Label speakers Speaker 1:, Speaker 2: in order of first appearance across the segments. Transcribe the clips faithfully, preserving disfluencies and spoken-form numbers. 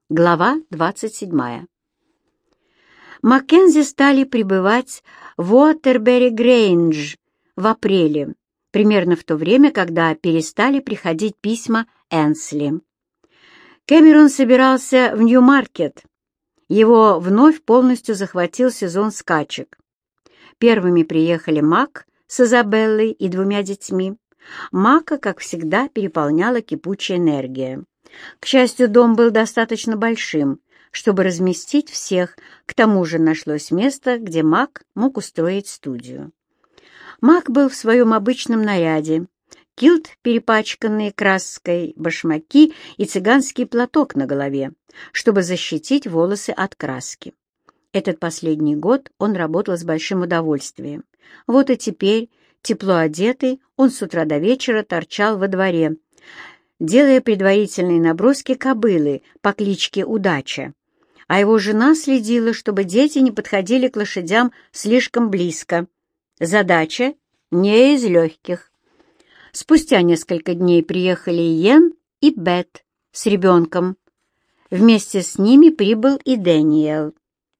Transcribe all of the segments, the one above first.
Speaker 1: Глава двадцать седьмая. Маккензи стали прибывать в Уотербери-Грейндж в апреле, примерно в то время, когда перестали приходить письма Энсли. Кэмерон собирался в Нью-Маркет. Его вновь полностью захватил сезон скачек. Первыми приехали Мак с Изабеллой и двумя детьми. Мака, как всегда, переполняла кипучая энергия. К счастью, дом был достаточно большим, чтобы разместить всех, к тому же нашлось место, где Мак мог устроить студию. Мак был в своем обычном наряде: килт, перепачканный краской, башмаки и цыганский платок на голове, чтобы защитить волосы от краски. Этот последний год он работал с большим удовольствием. Вот и теперь, тепло одетый, он с утра до вечера торчал во дворе, делая предварительные наброски кобылы по кличке Удача, а его жена следила, чтобы дети не подходили к лошадям слишком близко. Задача не из легких. Спустя несколько дней приехали Йен и Бет с ребенком. Вместе с ними прибыл и Дэниел.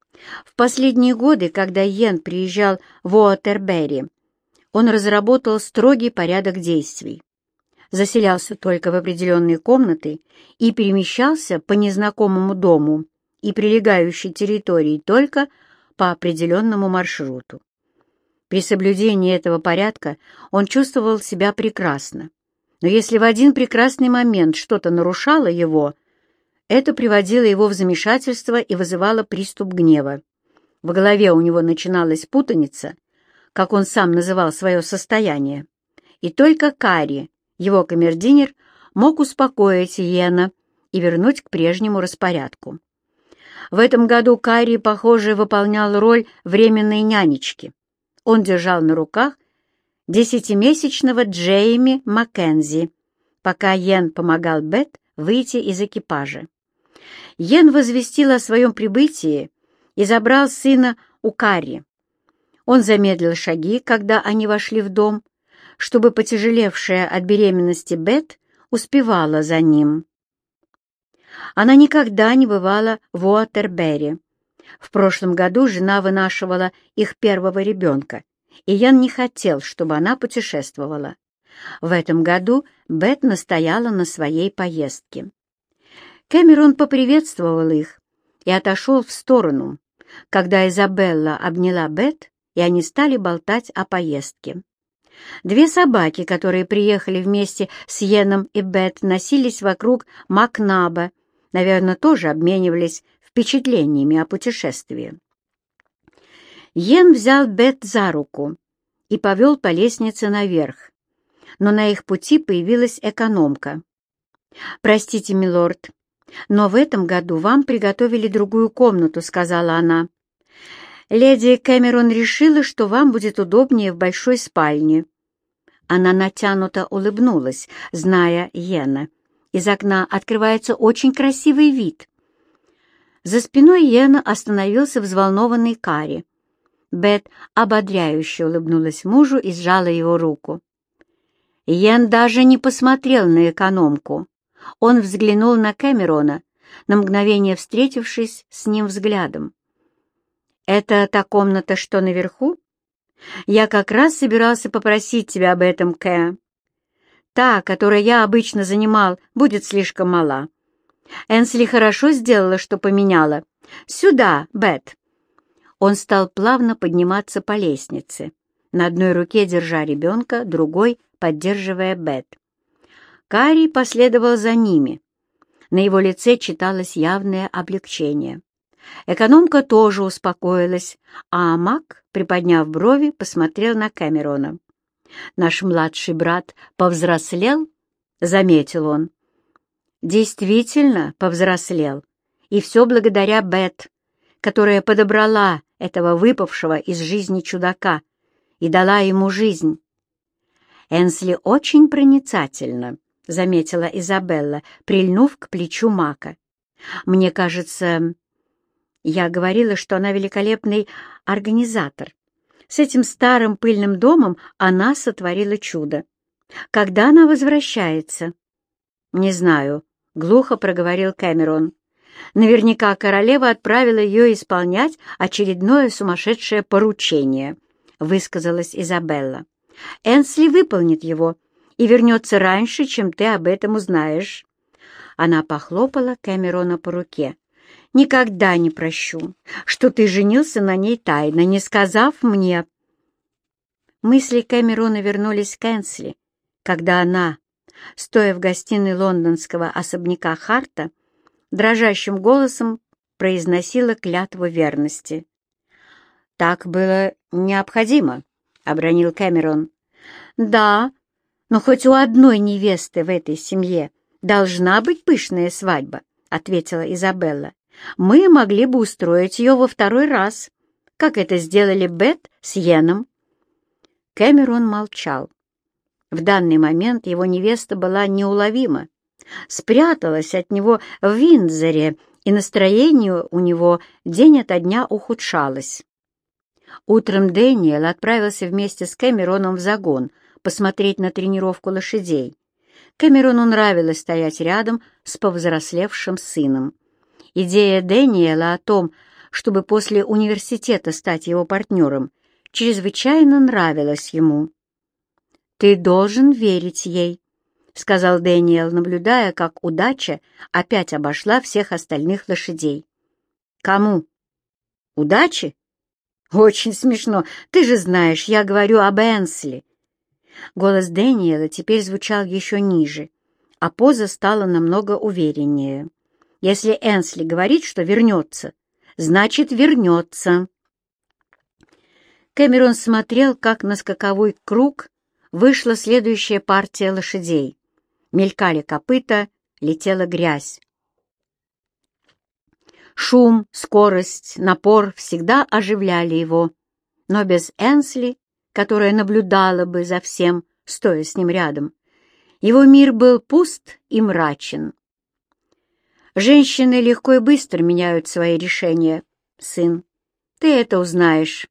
Speaker 1: В последние годы, когда Йен приезжал в Уотербери, он разработал строгий порядок действий. Заселялся только в определенные комнаты и перемещался по незнакомому дому и прилегающей территории только по определенному маршруту. При соблюдении этого порядка он чувствовал себя прекрасно, но если в один прекрасный момент что-то нарушало его, это приводило его в замешательство и вызывало приступ гнева. В голове у него начиналась путаница, как он сам называл свое состояние, и только Карри, его камердинер, мог успокоить Йена и вернуть к прежнему распорядку. В этом году Карри, похоже, выполнял роль временной нянечки. Он держал на руках десятимесячного Джейми Маккензи, пока Йен помогал Бет выйти из экипажа. Йен возвестил о своем прибытии и забрал сына у Карри. Он замедлил шаги, когда они вошли в дом, чтобы потяжелевшая от беременности Бет успевала за ним. Она никогда не бывала в Уотербери. В прошлом году жена вынашивала их первого ребенка, и Ян не хотел, чтобы она путешествовала. В этом году Бет настояла на своей поездке. Кэмерон поприветствовал их и отошел в сторону, когда Изабелла обняла Бет, и они стали болтать о поездке. Две собаки, которые приехали вместе с Йеном и Бет, носились вокруг Макнаба, наверное, тоже обменивались впечатлениями о путешествии. Йен взял Бет за руку и повел по лестнице наверх, но на их пути появилась экономка. «Простите, милорд, но в этом году вам приготовили другую комнату», — сказала она. «Леди Кэмерон решила, что вам будет удобнее в большой спальне». Она натянуто улыбнулась, зная Йена. Из окна открывается очень красивый вид. За спиной Йена остановился взволнованный Карри. Бет ободряюще улыбнулась мужу и сжала его руку. Йен даже не посмотрел на экономку. Он взглянул на Кэмерона, на мгновение встретившись с ним взглядом. «Это та комната, что наверху? Я как раз собирался попросить тебя об этом, Кэ. Та, которой я обычно занимал, будет слишком мала. Энсли хорошо сделала, что поменяла. Сюда, Бет». Он стал плавно подниматься по лестнице, на одной руке держа ребенка, другой поддерживая Бет. Карри последовал за ними. На его лице читалось явное облегчение. Экономка тоже успокоилась, а Мак, приподняв брови, посмотрел на Кэмерона. «Наш младший брат повзрослел?» — заметил он. «Действительно повзрослел, и все благодаря Бет, которая подобрала этого выпавшего из жизни чудака и дала ему жизнь». «Энсли очень проницательна», — заметила Изабелла, прильнув к плечу Мака. «Мне кажется, я говорила, что она великолепный организатор. С этим старым пыльным домом она сотворила чудо. Когда она возвращается?» «Не знаю», — глухо проговорил Кэмерон. Наверняка королева отправила ее исполнять очередное сумасшедшее поручение, высказалась Изабелла. Энсли выполнит его и вернется раньше, чем ты об этом узнаешь. Она похлопала Кэмерона по руке. «Никогда не прощу, что ты женился на ней тайно, не сказав мне». Мысли Кэмерона вернулись к Энсли, когда она, стоя в гостиной лондонского особняка Харта, дрожащим голосом произносила клятву верности. «Так было необходимо», — обронил Кэмерон. «Да, но хоть у одной невесты в этой семье должна быть пышная свадьба», — ответила Изабелла. «Мы могли бы устроить ее во второй раз, как это сделали Бет с Йеном». Кэмерон молчал. В данный момент его невеста была неуловима, спряталась от него в Виндзоре, и настроение у него день ото дня ухудшалось. Утром Дэниел отправился вместе с Кэмероном в загон посмотреть на тренировку лошадей. Кэмерону нравилось стоять рядом с повзрослевшим сыном. Идея Дэниела о том, чтобы после университета стать его партнером, чрезвычайно нравилась ему. «Ты должен верить ей», — сказал Дэниел, наблюдая, как удача опять обошла всех остальных лошадей. «Кому? Удачи? Очень смешно. Ты же знаешь, я говорю об Энсли». Голос Дэниела теперь звучал еще ниже, а поза стала намного увереннее. «Если Энсли говорит, что вернется, значит, вернется». Кэмерон смотрел, как на скаковой круг вышла следующая партия лошадей. Мелькали копыта, летела грязь. Шум, скорость, напор всегда оживляли его, но без Энсли, которая наблюдала бы за всем, стоя с ним рядом, его мир был пуст и мрачен. Женщины легко и быстро меняют свои решения, сын. Ты это узнаешь.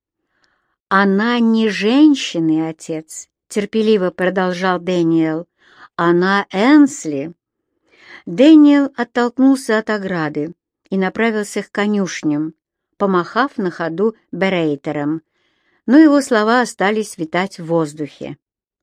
Speaker 1: Она не женщина, отец, терпеливо продолжал Дэниел. Она Энсли. Дэниел оттолкнулся от ограды и направился к конюшням, помахав на ходу берейтером, но его слова остались витать в воздухе.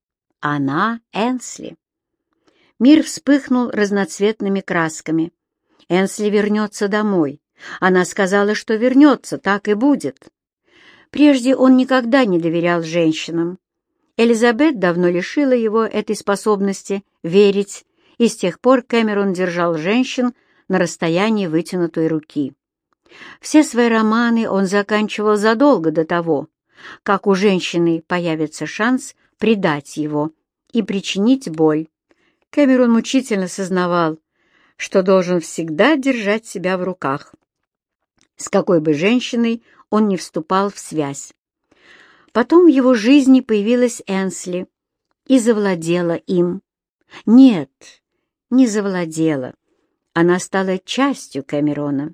Speaker 1: Она Энсли. Мир вспыхнул разноцветными красками. Энсли вернется домой. Она сказала, что вернется, так и будет. Прежде он никогда не доверял женщинам. Элизабет давно лишила его этой способности верить, и с тех пор Кэмерон держал женщин на расстоянии вытянутой руки. Все свои романы он заканчивал задолго до того, как у женщины появится шанс предать его и причинить боль. Кэмерон мучительно сознавал, что должен всегда держать себя в руках, с какой бы женщиной он ни вступал в связь. Потом в его жизни появилась Энсли и завладела им. Нет, не завладела. Она стала частью Кэмерона,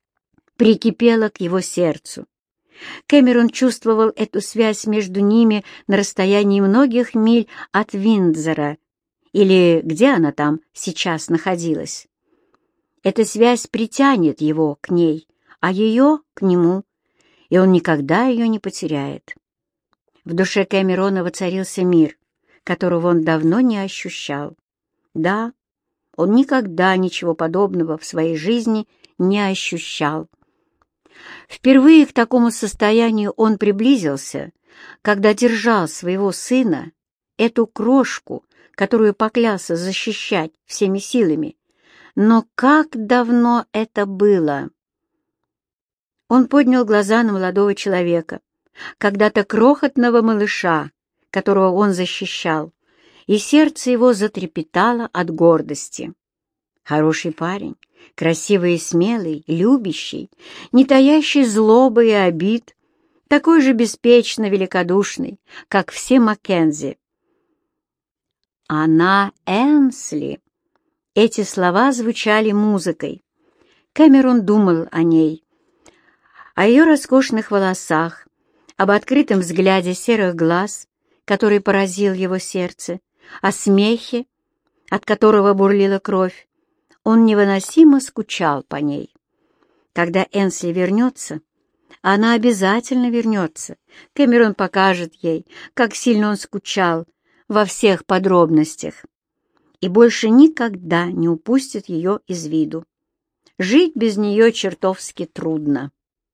Speaker 1: прикипела к его сердцу. Кэмерон чувствовал эту связь между ними на расстоянии многих миль от Виндзора, или где она там сейчас находилась. Эта связь притянет его к ней, а ее — к нему, и он никогда ее не потеряет. В душе Кэмерона воцарился мир, которого он давно не ощущал. Да, он никогда ничего подобного в своей жизни не ощущал. Впервые к такому состоянию он приблизился, когда держал своего сына, эту крошку, которую поклялся защищать всеми силами. Но как давно это было? Он поднял глаза на молодого человека, когда-то крохотного малыша, которого он защищал, и сердце его затрепетало от гордости. Хороший парень, красивый и смелый, любящий, не таящий злобы и обид, такой же беспечно великодушный, как все Маккензи. Она Энсли. Эти слова звучали музыкой. Кэмерон думал о ней, о ее роскошных волосах, об открытом взгляде серых глаз, который поразил его сердце, о смехе, от которого бурлила кровь. Он невыносимо скучал по ней. Когда Энсли вернется, она обязательно вернется, Кэмерон покажет ей, как сильно он скучал во всех подробностях, и больше никогда не упустит ее из виду. Жить без нее чертовски трудно.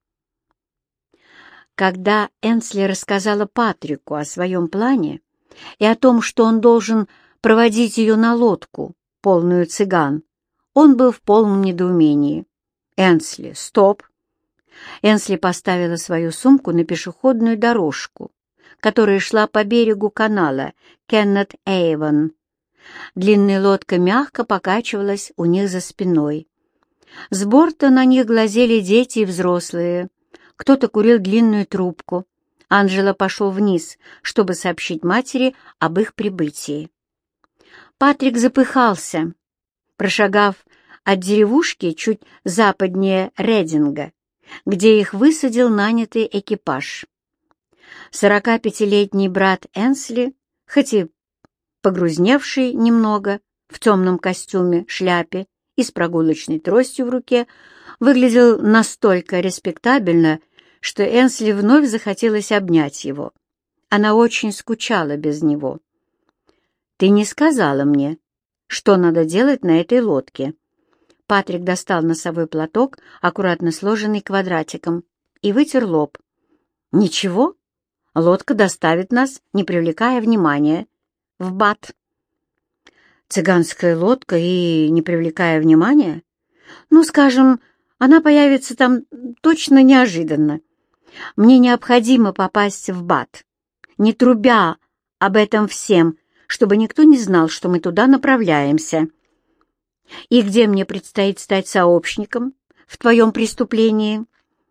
Speaker 1: Когда Энсли рассказала Патрику о своем плане и о том, что он должен проводить ее на лодку, полную цыган, он был в полном недоумении. «Энсли, стоп!» Энсли поставила свою сумку на пешеходную дорожку, которая шла по берегу канала Кеннет-Эйвон. Длинная лодка мягко покачивалась у них за спиной. С борта на них глазели дети и взрослые. Кто-то курил длинную трубку. Анджело пошел вниз, чтобы сообщить матери об их прибытии. Патрик запыхался, прошагав от деревушки чуть западнее Рединга, где их высадил нанятый экипаж. Сорокапятилетний брат Энсли, хоть и погрузневший немного в темном костюме, шляпе и с прогулочной тростью в руке, выглядел настолько респектабельно, что Энсли вновь захотелось обнять его. Она очень скучала без него. «Ты не сказала мне, что надо делать на этой лодке». Патрик достал носовой платок, аккуратно сложенный квадратиком, и вытер лоб. «Ничего, лодка доставит нас, не привлекая внимания, в Бат». «Цыганская лодка и не привлекая внимания? Ну, скажем, она появится там точно неожиданно. Мне необходимо попасть в Бат, не трубя об этом всем, чтобы никто не знал, что мы туда направляемся. И где мне предстоит стать сообщником в твоем преступлении?»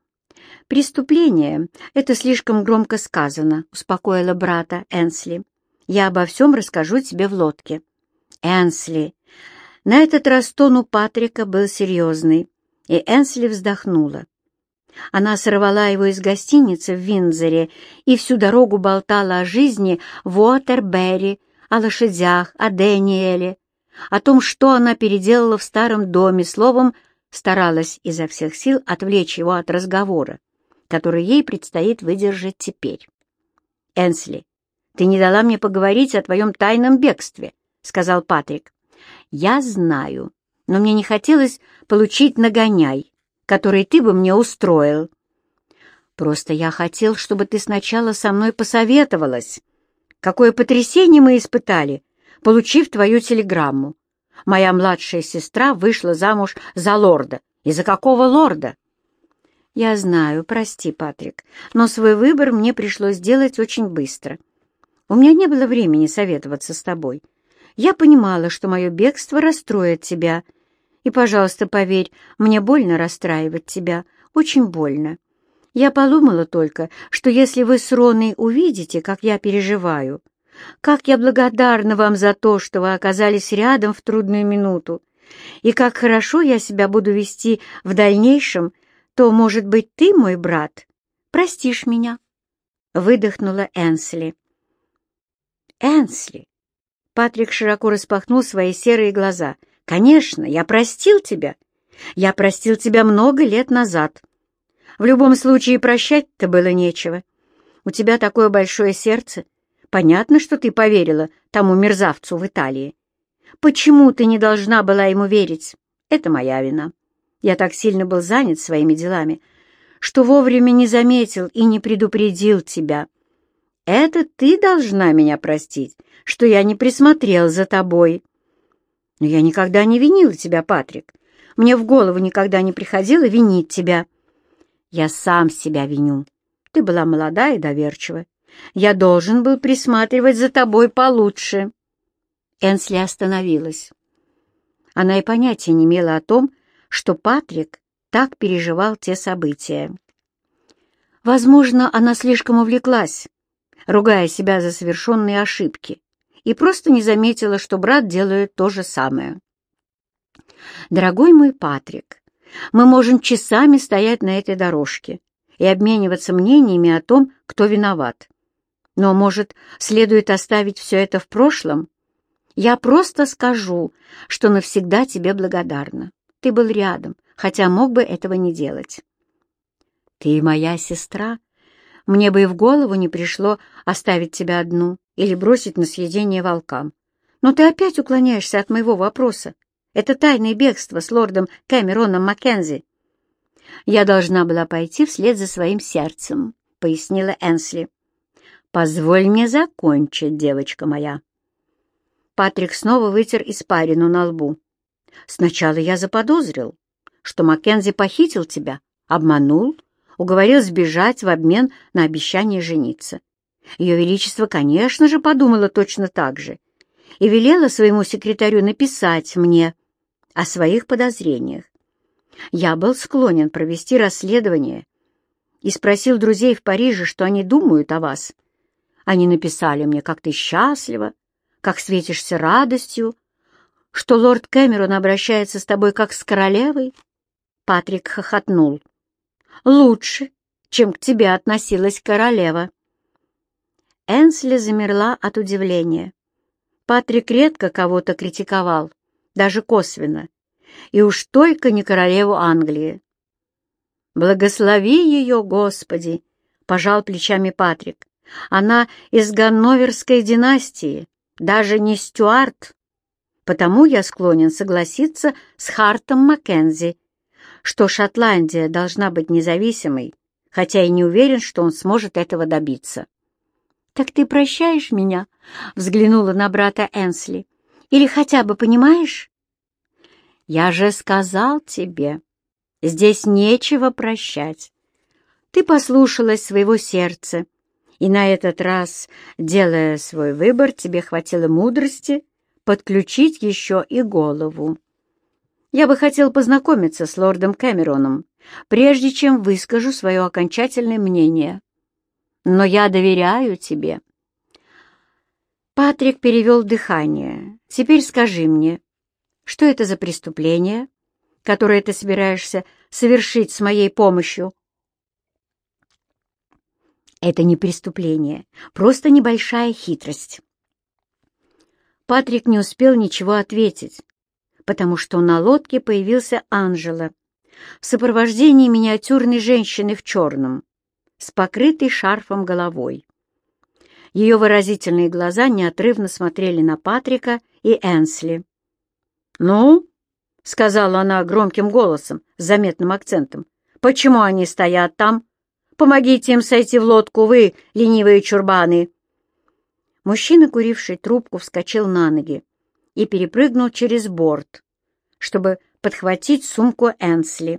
Speaker 1: «Преступление — это слишком громко сказано», — успокоила брата Энсли. «Я обо всем расскажу тебе в лодке». «Энсли!» На этот раз тон у Патрика был серьезный, и Энсли вздохнула. Она сорвала его из гостиницы в Виндзоре и всю дорогу болтала о жизни в Уотербери, о лошадях, о Дэниеле, о том, что она переделала в старом доме, словом, старалась изо всех сил отвлечь его от разговора, который ей предстоит выдержать теперь. «Энсли, ты не дала мне поговорить о твоем тайном бегстве», — сказал Патрик. «Я знаю, но мне не хотелось получить нагоняй, который ты бы мне устроил. Просто я хотел, чтобы ты сначала со мной посоветовалась. Какое потрясение мы испытали, получив твою телеграмму. Моя младшая сестра вышла замуж за лорда. И за какого лорда?» «Я знаю, прости, Патрик, но свой выбор мне пришлось сделать очень быстро. У меня не было времени советоваться с тобой. Я понимала, что мое бегство расстроит тебя. И, пожалуйста, поверь, мне больно расстраивать тебя, очень больно. Я подумала только, что если вы с Роной увидите, как я переживаю, как я благодарна вам за то, что вы оказались рядом в трудную минуту, и как хорошо я себя буду вести в дальнейшем, то, может быть, ты, мой брат, простишь меня?» Выдохнула Энсли. «Энсли!» Патрик широко распахнул свои серые глаза. «Конечно, я простил тебя. Я простил тебя много лет назад. В любом случае, прощать-то было нечего. У тебя такое большое сердце. Понятно, что ты поверила тому мерзавцу в Италии. Почему ты не должна была ему верить? Это моя вина. Я так сильно был занят своими делами, что вовремя не заметил и не предупредил тебя. Это ты должна меня простить, что я не присмотрел за тобой. Но я никогда не винила тебя, Патрик. Мне в голову никогда не приходило винить тебя. Я сам себя виню. Ты была молода и доверчива. Я должен был присматривать за тобой получше». Энсли остановилась. Она и понятия не имела о том, что Патрик так переживал те события. Возможно, она слишком увлеклась, ругая себя за совершенные ошибки, и просто не заметила, что брат делает то же самое. «Дорогой мой Патрик, мы можем часами стоять на этой дорожке и обмениваться мнениями о том, кто виноват. Но, может, следует оставить все это в прошлом? Я просто скажу, что навсегда тебе благодарна. Ты был рядом, хотя мог бы этого не делать. «Ты моя сестра. Мне бы и в голову не пришло оставить тебя одну или бросить на съедение волкам. Но ты опять уклоняешься от моего вопроса. Это тайное бегство с лордом Кэмероном Маккензи». «Я должна была пойти вслед за своим сердцем», — пояснила Энсли. «Позволь мне закончить, девочка моя». Патрик снова вытер испарину на лбу. «Сначала я заподозрил, что Маккензи похитил тебя, обманул, уговорил сбежать в обмен на обещание жениться. Ее Величество, конечно же, подумала точно так же и велела своему секретарю написать мне о своих подозрениях. Я был склонен провести расследование и спросил друзей в Париже, что они думают о вас. Они написали мне, как ты счастлива, как светишься радостью, что лорд Кэмерон обращается с тобой как с королевой». Патрик хохотнул. «Лучше, чем к тебе относилась королева». Энсли замерла от удивления. Патрик редко кого-то критиковал, даже косвенно, и уж только не королеву Англии. «Благослови ее, Господи!» — пожал плечами Патрик. «Она из ганноверской династии, даже не Стюарт. Потому я склонен согласиться с Хартом Маккензи, что Шотландия должна быть независимой, хотя и не уверен, что он сможет этого добиться». «Так ты прощаешь меня?» — взглянула на брата Энсли. «Или хотя бы понимаешь?» «Я же сказал тебе, здесь нечего прощать. Ты послушалась своего сердца, и на этот раз, делая свой выбор, тебе хватило мудрости подключить еще и голову. Я бы хотел познакомиться с лордом Кэмероном, прежде чем выскажу свое окончательное мнение. Но я доверяю тебе». Патрик перевел дыхание. «Теперь скажи мне, что это за преступление, которое ты собираешься совершить с моей помощью?» «Это не преступление, просто небольшая хитрость». Патрик не успел ничего ответить, потому что на лодке появился Анжела в сопровождении миниатюрной женщины в черном, с покрытой шарфом головой. Ее выразительные глаза неотрывно смотрели на Патрика и Энсли. «Ну?» — сказала она громким голосом с заметным акцентом. «Почему они стоят там? Помогите им сойти в лодку, вы, ленивые чурбаны!» Мужчина, куривший трубку, вскочил на ноги и перепрыгнул через борт, чтобы подхватить сумку Энсли.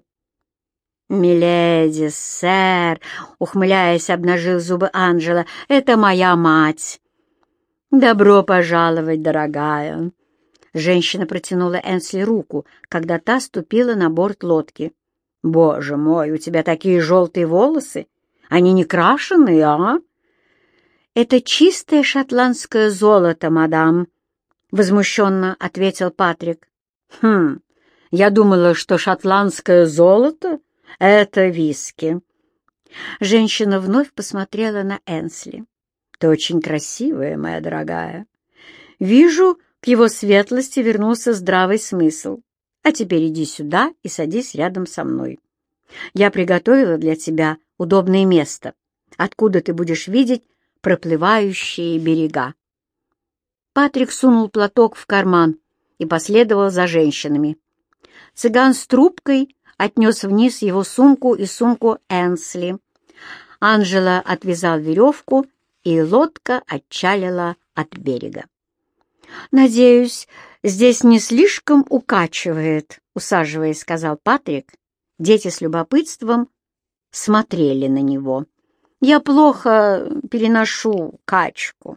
Speaker 1: «Миледи, сэр!» — ухмыляясь, обнажил зубы Анжела. «Это моя мать!» «Добро пожаловать, дорогая!» Женщина протянула Энсли руку, когда та ступила на борт лодки. «Боже мой, у тебя такие желтые волосы! Они не крашеные, а?» «Это чистое шотландское золото, мадам», — возмущенно ответил Патрик. «Хм, я думала, что шотландское золото — это виски». Женщина вновь посмотрела на Энсли. «Ты очень красивая, моя дорогая. Вижу, к его светлости вернулся здравый смысл. А теперь иди сюда и садись рядом со мной. Я приготовила для тебя удобное место, откуда ты будешь видеть проплывающие берега». Патрик сунул платок в карман и последовал за женщинами. Цыган с трубкой отнес вниз его сумку и сумку Энсли. Анжела отвязал веревку, и лодка отчалила от берега. «Надеюсь, здесь не слишком укачивает», — усаживаясь, сказал Патрик. Дети с любопытством смотрели на него. «Я плохо переношу качку».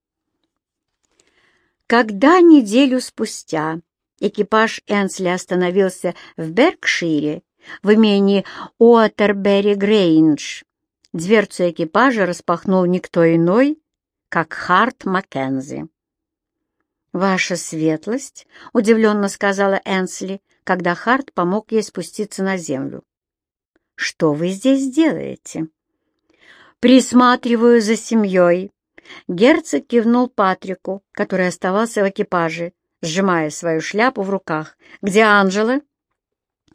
Speaker 1: Когда неделю спустя экипаж Энсли остановился в Беркшире, в имении Уотербери-Грейндж, дверцу экипажа распахнул никто иной, как Харт Маккензи. «Ваша светлость», — удивленно сказала Энсли, когда Харт помог ей спуститься на землю. «Что вы здесь делаете?» «Присматриваю за семьей». Герцог кивнул Патрику, который оставался в экипаже, сжимая свою шляпу в руках. «Где Анжела?»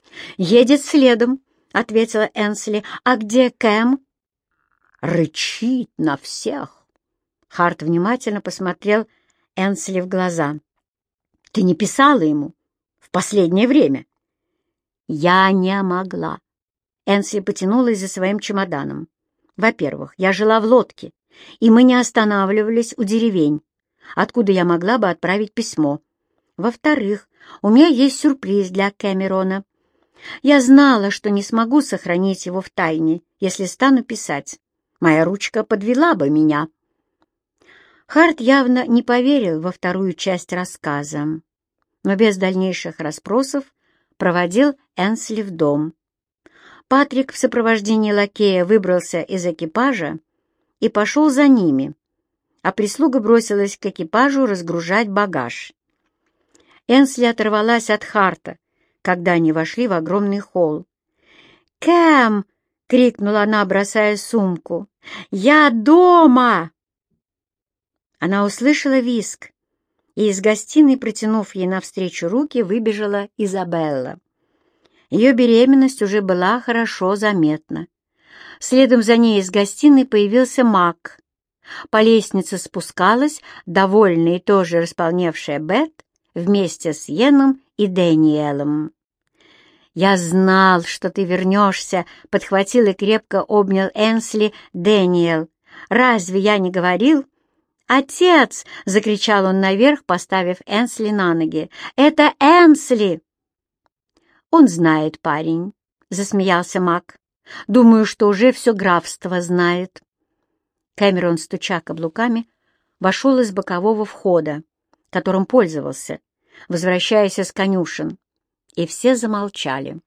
Speaker 1: «Едет следом», — ответила Энсли. «А где Кэм?» «Рычит на всех». Харт внимательно посмотрел Энсли в глаза. «Ты не писала ему в последнее время?» «Я не могла». Энсли потянулась за своим чемоданом. «Во-первых, я жила в лодке, и мы не останавливались у деревень, откуда я могла бы отправить письмо. Во-вторых, у меня есть сюрприз для Кэмерона. Я знала, что не смогу сохранить его в тайне, если стану писать. Моя ручка подвела бы меня». Харт явно не поверил во вторую часть рассказа, но без дальнейших расспросов проводил Энсли в дом. Патрик в сопровождении лакея выбрался из экипажа и пошел за ними, а прислуга бросилась к экипажу разгружать багаж. Энсли оторвалась от Харта, когда они вошли в огромный холл. «Кэм!» — крикнула она, бросая сумку. «Я дома!» Она услышала визг, и из гостиной, протянув ей навстречу руки, выбежала Изабелла. Ее беременность уже была хорошо заметна. Следом за ней из гостиной появился Мак. По лестнице спускалась довольная и тоже располневшая Бет вместе с Йеном и Дэниелом. «Я знал, что ты вернешься», — подхватил и крепко обнял Энсли Дэниел. «Разве я не говорил?» «Отец!» — закричал он наверх, поставив Энсли на ноги. «Это Энсли!» «Он знает, парень», — засмеялся Мак. «Думаю, что уже все графство знает». Кэмерон, стуча каблуками, вошел из бокового входа, которым пользовался, возвращаясь из конюшен, и все замолчали.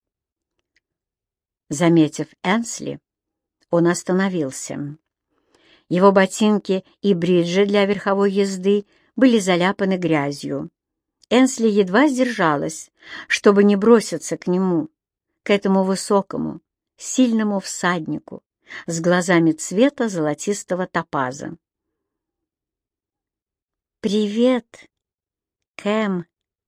Speaker 1: Заметив Энсли, он остановился. Его ботинки и бриджи для верховой езды были заляпаны грязью. Энсли едва сдержалась, чтобы не броситься к нему, к этому высокому, сильному всаднику с глазами цвета золотистого топаза. «Привет, Кэм!»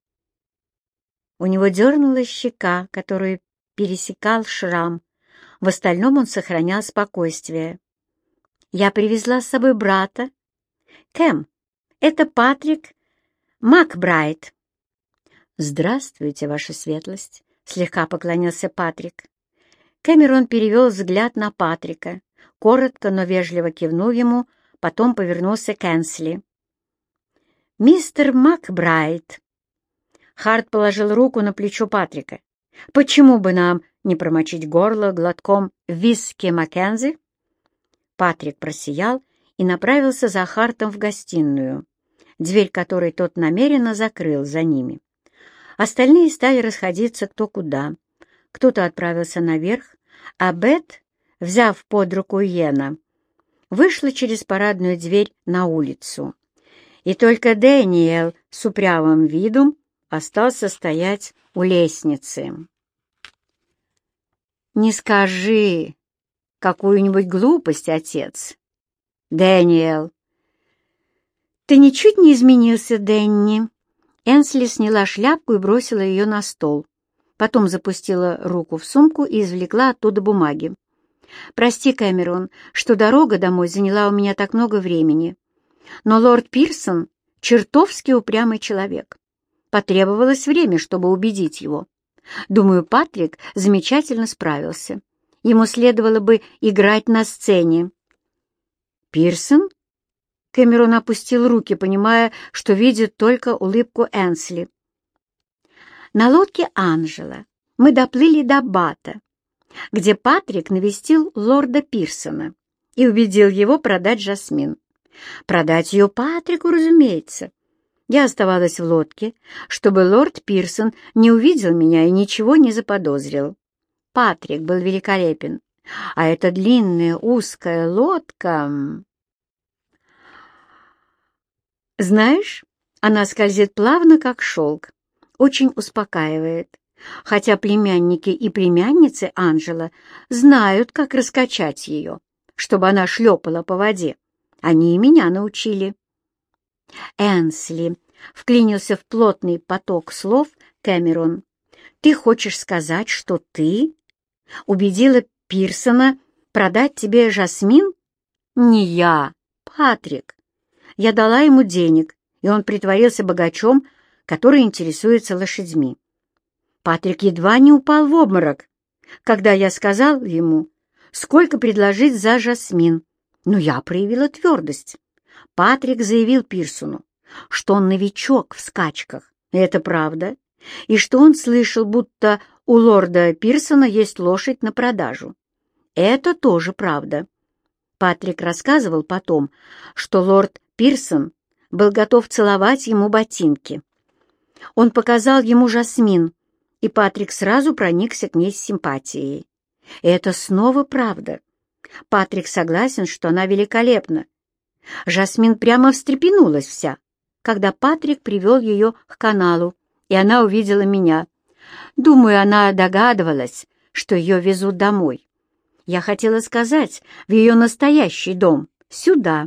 Speaker 1: У него дернулась щека, которую пересекал шрам. В остальном он сохранял спокойствие. «Я привезла с собой брата. Кэм, это Патрик Макбрайт». «Здравствуйте, ваша светлость», — слегка поклонился Патрик. Кэмерон перевел взгляд на Патрика, коротко, но вежливо кивнул ему, потом повернулся к Энсли. «Мистер Макбрайт». Харт положил руку на плечо Патрика. «Почему бы нам не промочить горло глотком виски Маккензи?» Патрик просиял и направился за Хартом в гостиную, дверь которой тот намеренно закрыл за ними. Остальные стали расходиться кто куда. Кто-то отправился наверх, а Бет, взяв под руку Йена, вышла через парадную дверь на улицу. И только Дэниел с упрямым видом остался стоять у лестницы. «Не скажи какую-нибудь глупость, отец!» «Дэниел!» «Ты ничуть не изменился, Дэнни!» Энсли сняла шляпку и бросила ее на стол. Потом запустила руку в сумку и извлекла оттуда бумаги. «Прости, Кэмерон, что дорога домой заняла у меня так много времени. Но лорд Пирсон — чертовски упрямый человек. Потребовалось время, чтобы убедить его. Думаю, Патрик замечательно справился. Ему следовало бы играть на сцене». «Пирсон?» Кэмерон опустил руки, понимая, что видит только улыбку Энсли. «На лодке Анжела мы доплыли до Бата, где Патрик навестил лорда Пирсона и убедил его продать Жасмин. Продать ее Патрику, разумеется. Я оставалась в лодке, чтобы лорд Пирсон не увидел меня и ничего не заподозрил. Патрик был великолепен, а эта длинная узкая лодка... Знаешь, она скользит плавно, как шелк, очень успокаивает, хотя племянники и племянницы Анжела знают, как раскачать ее, чтобы она шлепала по воде. Они и меня научили». Энсли вклинился в плотный поток слов Кэмерон. Ты хочешь сказать, что ты убедила Пирсона продать тебе жасмин? Не я, Патрик. Я дала ему денег, и он притворился богачом, который интересуется лошадьми. Патрик едва не упал в обморок, когда я сказал ему, сколько предложить за жасмин. Но я проявила твердость. Патрик заявил Пирсону, что он новичок в скачках, и это правда, и что он слышал, будто у лорда Пирсона есть лошадь на продажу. Это тоже правда. Патрик рассказывал потом, что лорд Пирсон был готов целовать ему ботинки. Он показал ему жасмин, и Патрик сразу проникся к ней с симпатией. И это снова правда. Патрик согласен, что она великолепна. Жасмин прямо встрепенулась вся, когда Патрик привел ее к каналу, и она увидела меня. Думаю, она догадывалась, что ее везут домой. Я хотела сказать, в ее настоящий дом, сюда.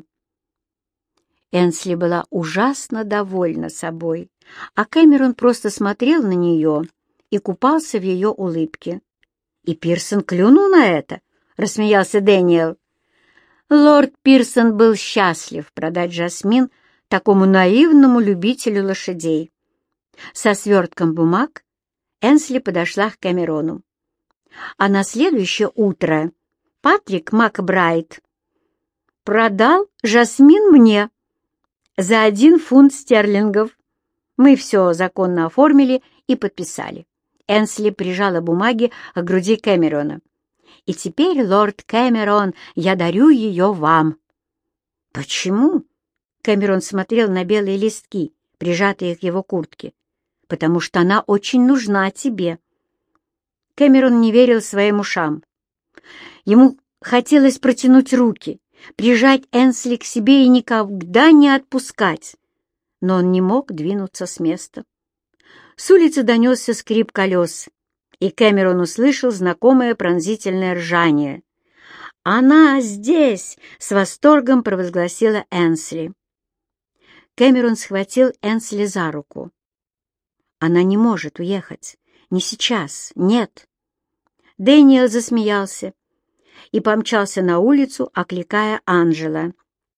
Speaker 1: Энсли была ужасно довольна собой, а Кэмерон просто смотрел на нее и купался в ее улыбке. «И Пирсон клюнул на это?» — рассмеялся Дэниел. Лорд Пирсон был счастлив продать жасмин такому наивному любителю лошадей. Со свертком бумаг Энсли подошла к Кэмерону. А на следующее утро Патрик Макбрайт продал жасмин мне за один фунт стерлингов. Мы все законно оформили и подписали. Энсли прижала бумаги к груди Кэмерона. «И теперь, лорд Кэмерон, я дарю ее вам». «Почему?» — Кэмерон смотрел на белые листки, прижатые к его куртке. «Потому что она очень нужна тебе». Кэмерон не верил своим ушам. Ему хотелось протянуть руки, прижать Энсли к себе и никогда не отпускать, но он не мог двинуться с места. С улицы донесся скрип колес, и Кэмерон услышал знакомое пронзительное ржание. «Она здесь!» — с восторгом провозгласила Энсли. Кэмерон схватил Энсли за руку. «Она не может уехать. Не сейчас. Нет». Дэниел засмеялся и помчался на улицу, окликая Анджела.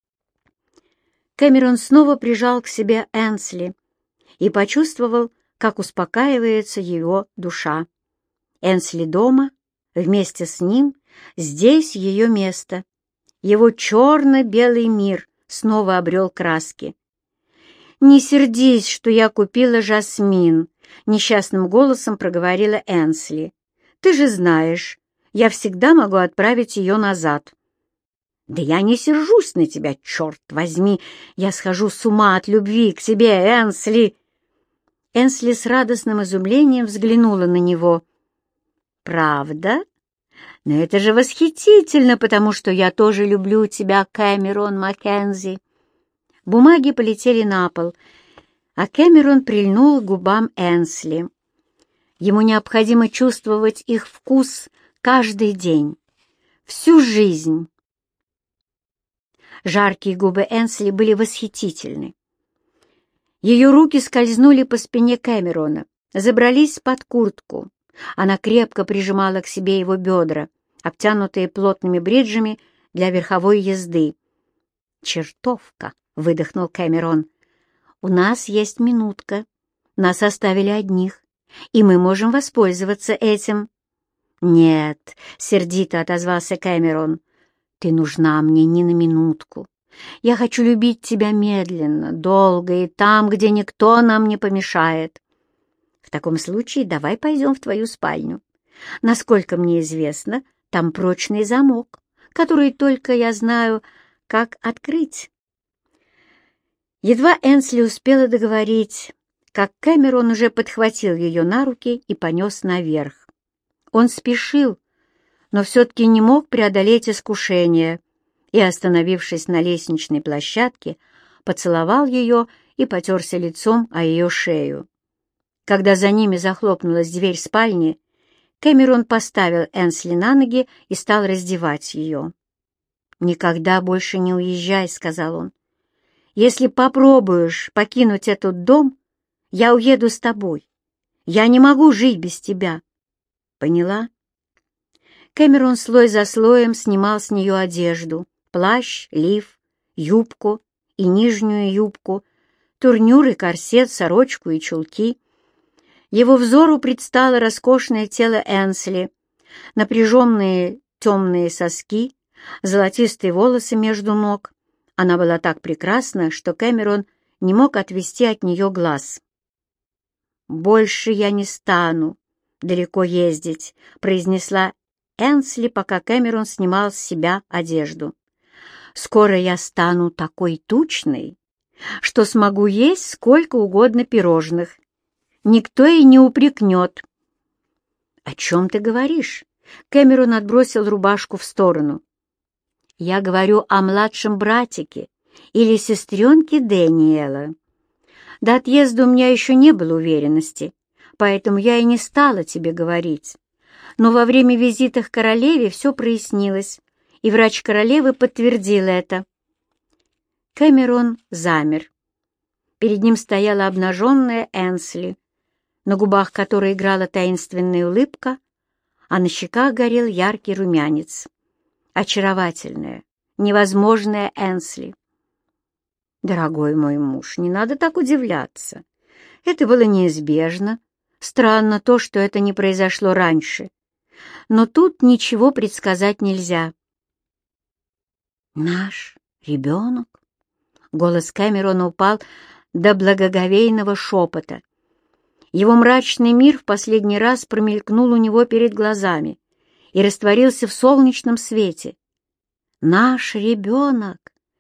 Speaker 1: Кэмерон снова прижал к себе Энсли и почувствовал, как успокаивается его душа. Энсли дома, вместе с ним, здесь ее место. Его черно-белый мир снова обрел краски. «Не сердись, что я купила жасмин», — несчастным голосом проговорила Энсли. «Ты же знаешь, я всегда могу отправить ее назад». «Да я не сержусь на тебя, черт возьми! Я схожу с ума от любви к тебе, Энсли!» Энсли с радостным изумлением взглянула на него. «Правда? Но это же восхитительно, потому что я тоже люблю тебя, Кэмерон Маккензи». Бумаги полетели на пол, а Кэмерон прильнул к губам Энсли. Ему необходимо чувствовать их вкус каждый день, всю жизнь. Жаркие губы Энсли были восхитительны. Ее руки скользнули по спине Кэмерона, забрались под куртку. Она крепко прижимала к себе его бедра, обтянутые плотными бриджами для верховой езды. «Чертовка!» — выдохнул Кэмерон. «У нас есть минутка. Нас оставили одних, и мы можем воспользоваться этим». «Нет», — сердито отозвался Кэмерон, — «ты нужна мне не на минутку. Я хочу любить тебя медленно, долго и там, где никто нам не помешает. В таком случае давай пойдем в твою спальню. Насколько мне известно, там прочный замок, который только я знаю, как открыть». Едва Энсли успела договорить, как Кэмерон уже подхватил ее на руки и понес наверх. Он спешил, но все-таки не мог преодолеть искушение и, остановившись на лестничной площадке, поцеловал ее и потерся лицом о ее шею. Когда за ними захлопнулась дверь спальни, Кэмерон поставил Энсли на ноги и стал раздевать ее. «Никогда больше не уезжай», — сказал он. «Если попробуешь покинуть этот дом, я уеду с тобой. Я не могу жить без тебя. Поняла?» Кэмерон слой за слоем снимал с нее одежду, плащ, лиф, юбку и нижнюю юбку, турнюр и корсет, сорочку и чулки. Его взору предстало роскошное тело Энсли, напряженные темные соски, золотистые волосы между ног. Она была так прекрасна, что Кэмерон не мог отвести от нее глаз. «Больше я не стану далеко ездить», — произнесла Энсли, пока Кэмерон снимал с себя одежду. «Скоро я стану такой тучной, что смогу есть сколько угодно пирожных. Никто и не упрекнет». «О чем ты говоришь?» Кэмерон отбросил рубашку в сторону. «Я говорю о младшем братике или сестренке Дэниела. До отъезда у меня еще не было уверенности, поэтому я и не стала тебе говорить. Но во время визита к королеве все прояснилось, и врач королевы подтвердил это». Кэмерон замер. Перед ним стояла обнаженная Энсли, на губах которой играла таинственная улыбка, а на щеках горел яркий румянец. Очаровательная, невозможная Энсли. «Дорогой мой муж, не надо так удивляться. Это было неизбежно. Странно то, что это не произошло раньше. Но тут ничего предсказать нельзя». «Наш ребенок?» Голос Кэмерона упал до благоговейного шепота. Его мрачный мир в последний раз промелькнул у него перед глазами и растворился в солнечном свете. «Наш ребенок!»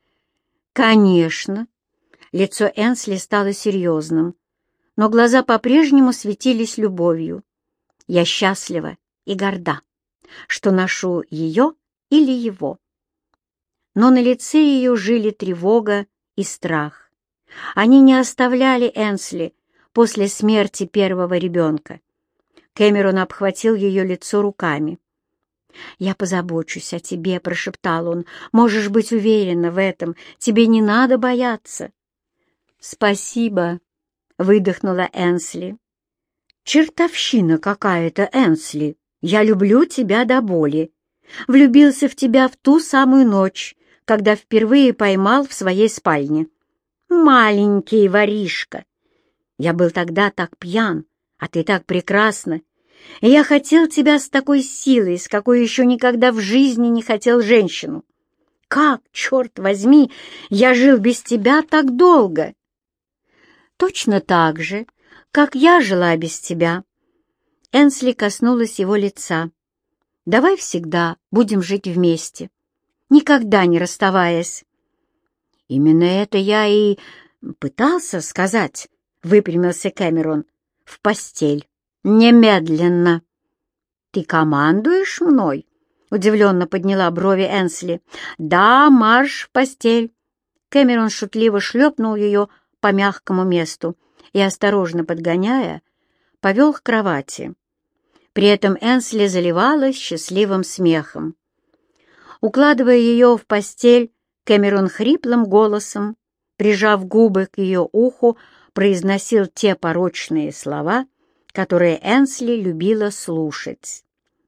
Speaker 1: «Конечно!» Лицо Энсли стало серьезным, но глаза по-прежнему светились любовью. «Я счастлива и горда, что ношу ее или его». Но на лице ее жили тревога и страх. Они не оставляли Энсли после смерти первого ребенка. Кэмерон обхватил ее лицо руками. «Я позабочусь о тебе», — прошептал он. «Можешь быть уверена в этом. Тебе не надо бояться». «Спасибо», — выдохнула Энсли. «Чертовщина какая-то, Энсли. Я люблю тебя до боли. Влюбился в тебя в ту самую ночь, когда впервые поймал в своей спальне. Маленький воришка. Я был тогда так пьян, а ты так прекрасна. И я хотел тебя с такой силой, с какой еще никогда в жизни не хотел женщину. Как, черт возьми, я жил без тебя так долго?» «Точно так же, как я жила без тебя». Энсли коснулась его лица. «Давай всегда будем жить вместе, никогда не расставаясь». «Именно это я и пытался сказать», — выпрямился Кэмерон. «В постель. Немедленно». «Ты командуешь мной?» — удивленно подняла брови Энсли. «Да, марш в постель». Кэмерон шутливо шлепнул ее по мягкому месту и, осторожно подгоняя, повел к кровати. При этом Энсли заливалась счастливым смехом. Укладывая ее в постель, Кэмерон хриплым голосом, прижав губы к ее уху, произносил те порочные слова, которые Энсли любила слушать.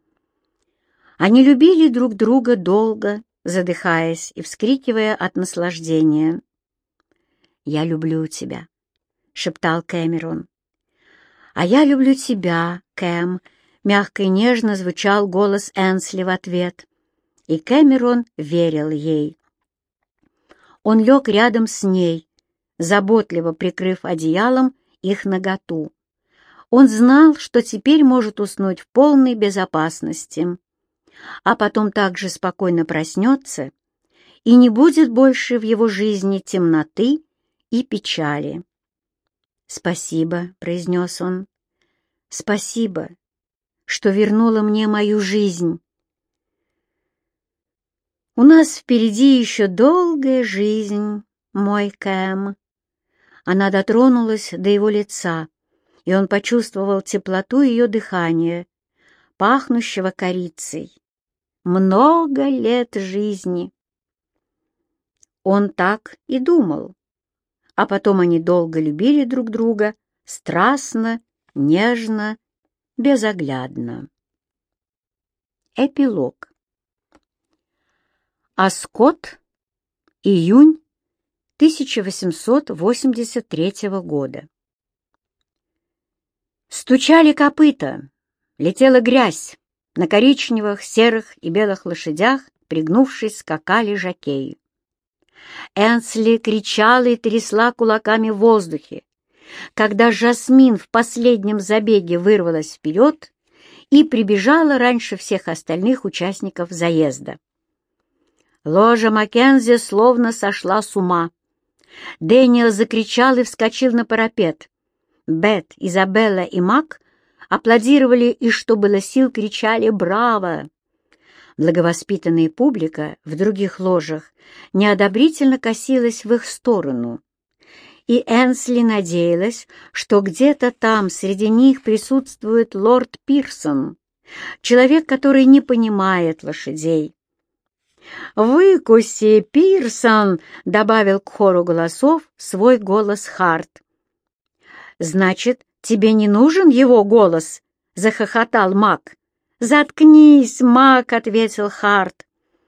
Speaker 1: Они любили друг друга долго, задыхаясь и вскрикивая от наслаждения. «Я люблю тебя», — шептал Кэмерон. «А я люблю тебя, Кэм», — мягко и нежно звучал голос Энсли в ответ, и Кэмерон верил ей. Он лег рядом с ней, заботливо прикрыв одеялом их наготу. Он знал, что теперь может уснуть в полной безопасности, а потом также спокойно проснется, и не будет больше в его жизни темноты и печали. «Спасибо», — произнес он, — «спасибо, что вернула мне мою жизнь». «У нас впереди еще долгая жизнь, мой Кэм». Она дотронулась до его лица, и он почувствовал теплоту ее дыхания, пахнущего корицей. Много лет жизни. Он так и думал. А потом они долго любили друг друга, страстно, нежно, безоглядно. Эпилог. Аскот, июнь тысяча восемьсот восемьдесят третьего года. Стучали копыта, летела грязь, на коричневых, серых и белых лошадях, пригнувшись, скакали жокеи. Энсли кричала и трясла кулаками в воздухе, когда Жасмин в последнем забеге вырвалась вперед и прибежала раньше всех остальных участников заезда. Ложа Маккензи словно сошла с ума. Дэниел закричал и вскочил на парапет. Бет, Изабелла и Мак аплодировали и, что было сил, кричали «Браво!». Благовоспитанная публика в других ложах неодобрительно косилась в их сторону, и Энсли надеялась, что где-то там среди них присутствует лорд Пирсон, человек, который не понимает лошадей. «Выкуси, Пирсон!» — добавил к хору голосов свой голос Харт. «Значит, тебе не нужен его голос?» — захохотал Мак. «Заткнись, Мак!» — ответил Харт.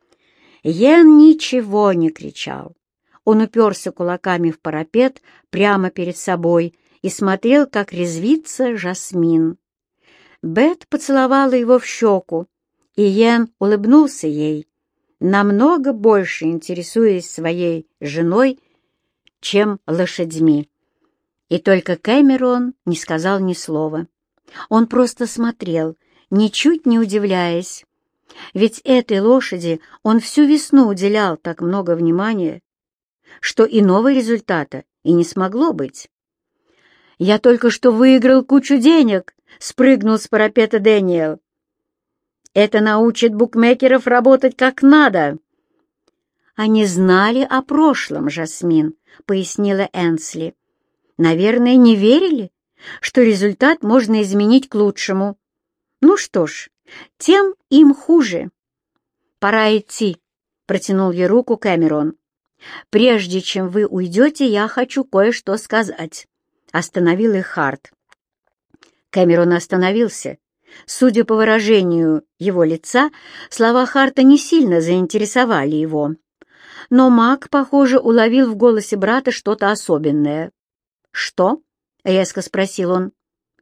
Speaker 1: Йен ничего не кричал. Он уперся кулаками в парапет прямо перед собой и смотрел, как резвится Жасмин. Бет поцеловала его в щеку, и Йен улыбнулся ей, намного больше интересуясь своей женой, чем лошадьми. И только Кэмерон не сказал ни слова. Он просто смотрел, ничуть не удивляясь, ведь этой лошади он всю весну уделял так много внимания, что иного результата и не смогло быть. «Я только что выиграл кучу денег», — спрыгнул с парапета Дэниел. «Это научит букмекеров работать как надо». «Они знали о прошлом, Жасмин», — пояснила Энсли. «Наверное, не верили, что результат можно изменить к лучшему. Ну что ж, тем им хуже». «Пора идти», — протянул ей руку Кэмерон. «Прежде чем вы уйдете, я хочу кое-что сказать», — остановил их Харт. Кэмерон остановился. Судя по выражению его лица, слова Харта не сильно заинтересовали его. Но Мак, похоже, уловил в голосе брата что-то особенное. «Что?» — резко спросил он.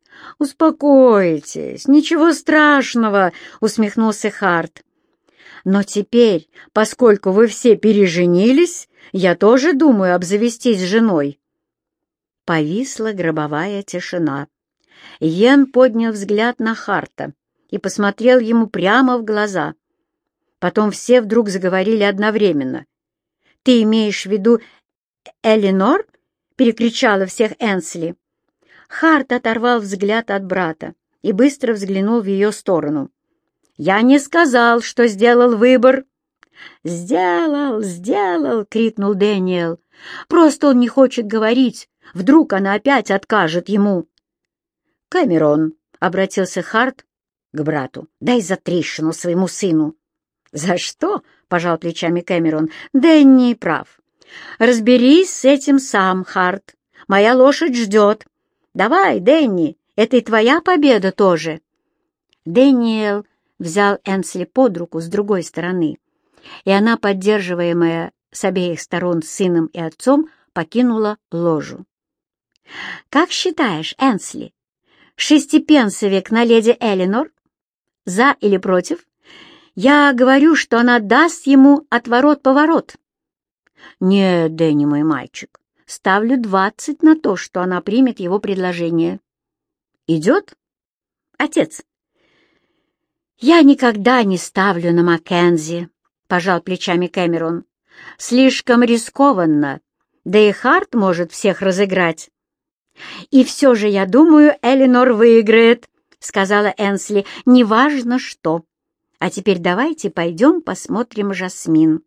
Speaker 1: «Успокойтесь, ничего страшного», — усмехнулся Харт. «Но теперь, поскольку вы все переженились, я тоже думаю обзавестись женой». Повисла гробовая тишина. Йен поднял взгляд на Харта и посмотрел ему прямо в глаза. Потом все вдруг заговорили одновременно. «Ты имеешь в виду Элинор?» — перекричала всех Энсли. Харт оторвал взгляд от брата и быстро взглянул в ее сторону. «Я не сказал, что сделал выбор». «Сделал, сделал!» — крикнул Дэниел. «Просто он не хочет говорить. Вдруг она опять откажет ему». «Кэмерон», — обратился Харт к брату, — «дай затрещину своему сыну». «За что?» — пожал плечами Кэмерон. «Дэнни прав. Разберись с этим сам, Харт. Моя лошадь ждет. Давай, Дэнни, это и твоя победа тоже». Дэниел взял Энсли под руку с другой стороны, и она, поддерживаемая с обеих сторон сыном и отцом, покинула ложу. «Как считаешь, Энсли, шестипенсовик на леди Элинор? За или против? Я говорю, что она даст ему отворот-поворот». «Нет, Дэнни, мой мальчик, ставлю двадцать на то, что она примет его предложение». «Идет, отец?» «Я никогда не ставлю на Маккензи», — пожал плечами Кэмерон. «Слишком рискованно, да и Харт может всех разыграть». «И все же, я думаю, Элинор выиграет», — сказала Энсли, — «неважно что. А теперь давайте пойдем посмотрим Жасмин».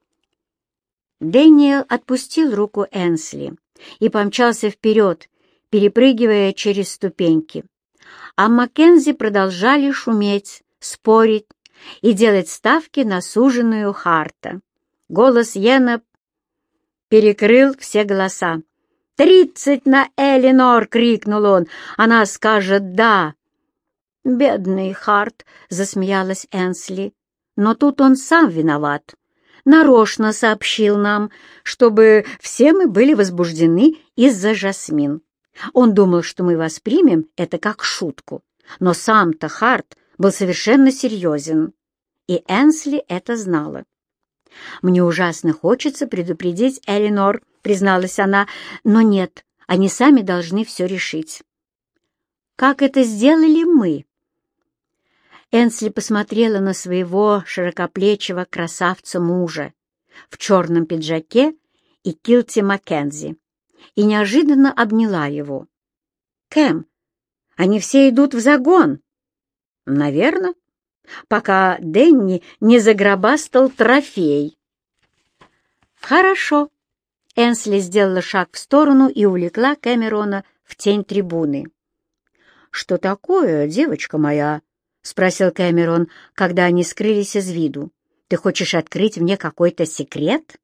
Speaker 1: Дэниел отпустил руку Энсли и помчался вперед, перепрыгивая через ступеньки. А Маккензи продолжали шуметь, спорить и делать ставки на суженую Харта. Голос Йена перекрыл все голоса. «Тридцать на Элинор!» — крикнул он. «Она скажет «да». «Бедный Харт!» — засмеялась Энсли. «Но тут он сам виноват. Нарочно сообщил нам, чтобы все мы были возбуждены из-за Жасмин. Он думал, что мы воспримем это как шутку, но сам-то Харт был совершенно серьезен, и Энсли это знала. «Мне ужасно хочется предупредить Элинор», — призналась она, «но нет, они сами должны все решить». «Как это сделали мы?» Энсли посмотрела на своего широкоплечего красавца-мужа в черном пиджаке и килте Маккензи и неожиданно обняла его. «Кэм, они все идут в загон». «Наверно, пока Денни не загробастал трофей». «Хорошо». Энсли сделала шаг в сторону и увлекла Кэмерона в тень трибуны. «Что такое, девочка моя?» — спросил Кэмерон, когда они скрылись из виду. «Ты хочешь открыть мне какой-то секрет?»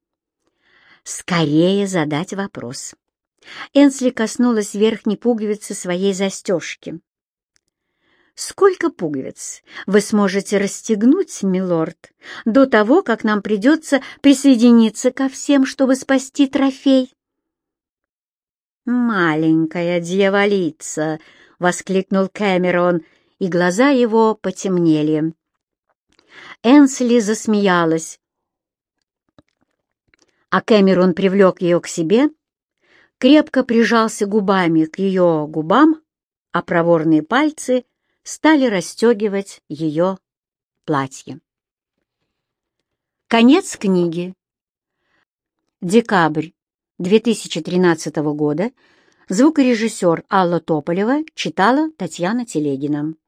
Speaker 1: «Скорее задать вопрос». Энсли коснулась верхней пуговицы своей застежки. «Сколько пуговиц вы сможете расстегнуть, милорд, до того, как нам придется присоединиться ко всем, чтобы спасти трофей?» «Маленькая дьяволица!» — воскликнул Кэмерон, и глаза его потемнели. Энсли засмеялась, а Кэмерон привлек ее к себе, крепко прижался губами к ее губам, а проворные пальцы стали расстегивать ее платье. Конец книги. Декабрь две тысячи тринадцатого года. Звукорежиссер Алла Тополева читала Татьяна Телегина.